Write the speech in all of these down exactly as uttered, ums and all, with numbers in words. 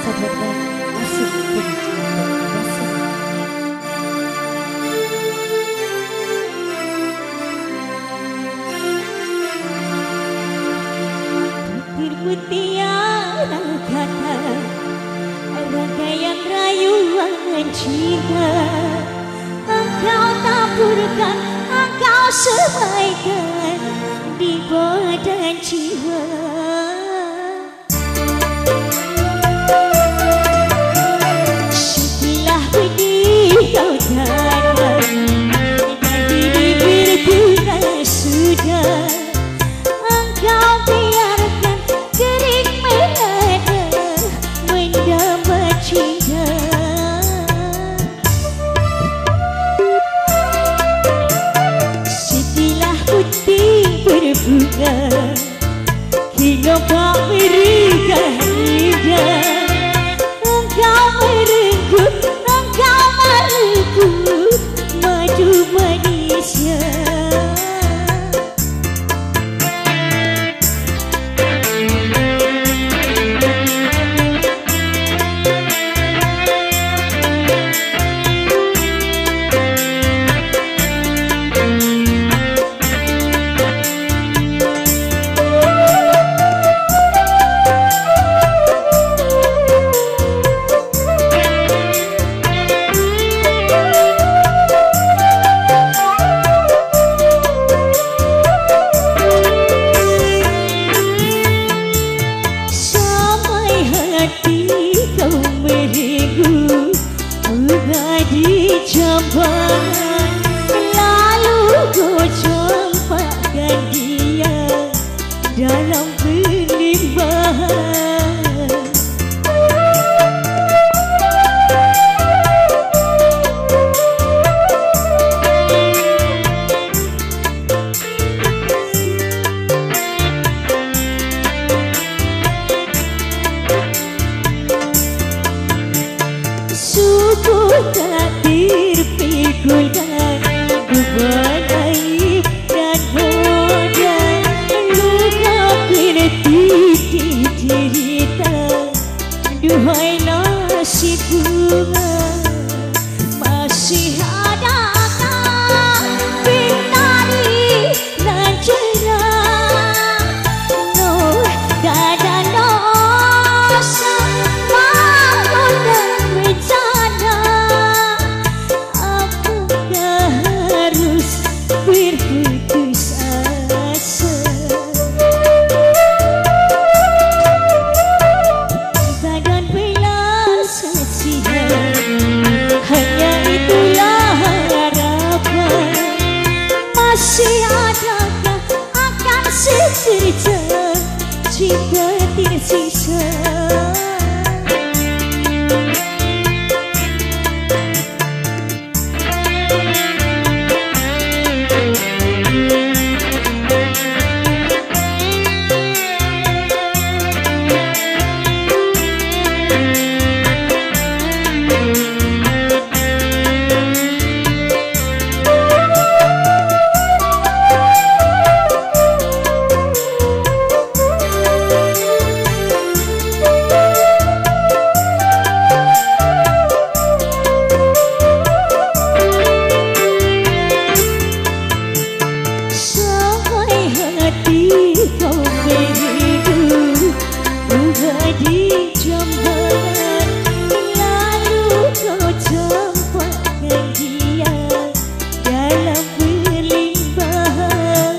Sahabat asik mutiara kata rangkaian rayuan cinta, engkau taburkan, engkau semaikan di badan jiwa. Setelah benih kau datang dan di bibirku sudah engkau biarkan kering melada mendapat cinta. Setelah putih berbunga hingga tak berikan indah, engkau merenggut, engkau merenggut madu manisnya. Di jamban lalu kau campakkan dia dalam penimbangan. Suku takdir pikulkan beban aib dan modal, luka bertitik cerita. Duhai nasib bunga, masih adakah bintari dan cerah? Nur dan dosa bangun dan bencana, apakah harus berputus asa? Badan belas kasihan, hanya itulah harapan. Masih adakah akan secerca cinta tersisa? Di jamban lalu kau campakkan dia dalam berlimpahan.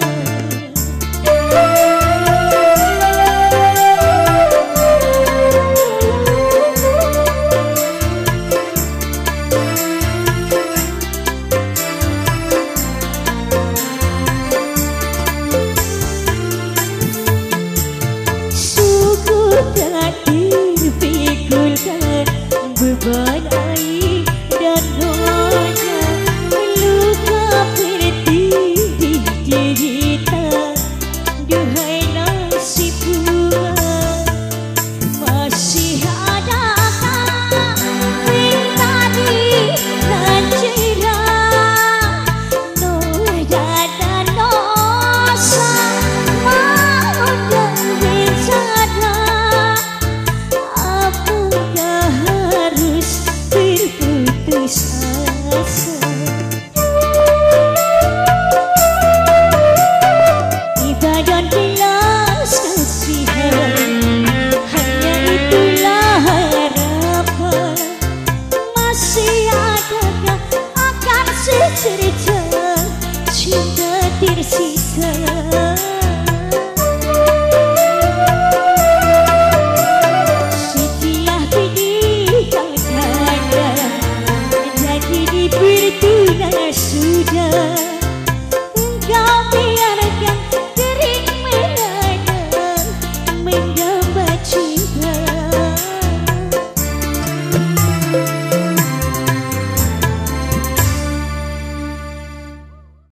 Suku takdir pikulkan beban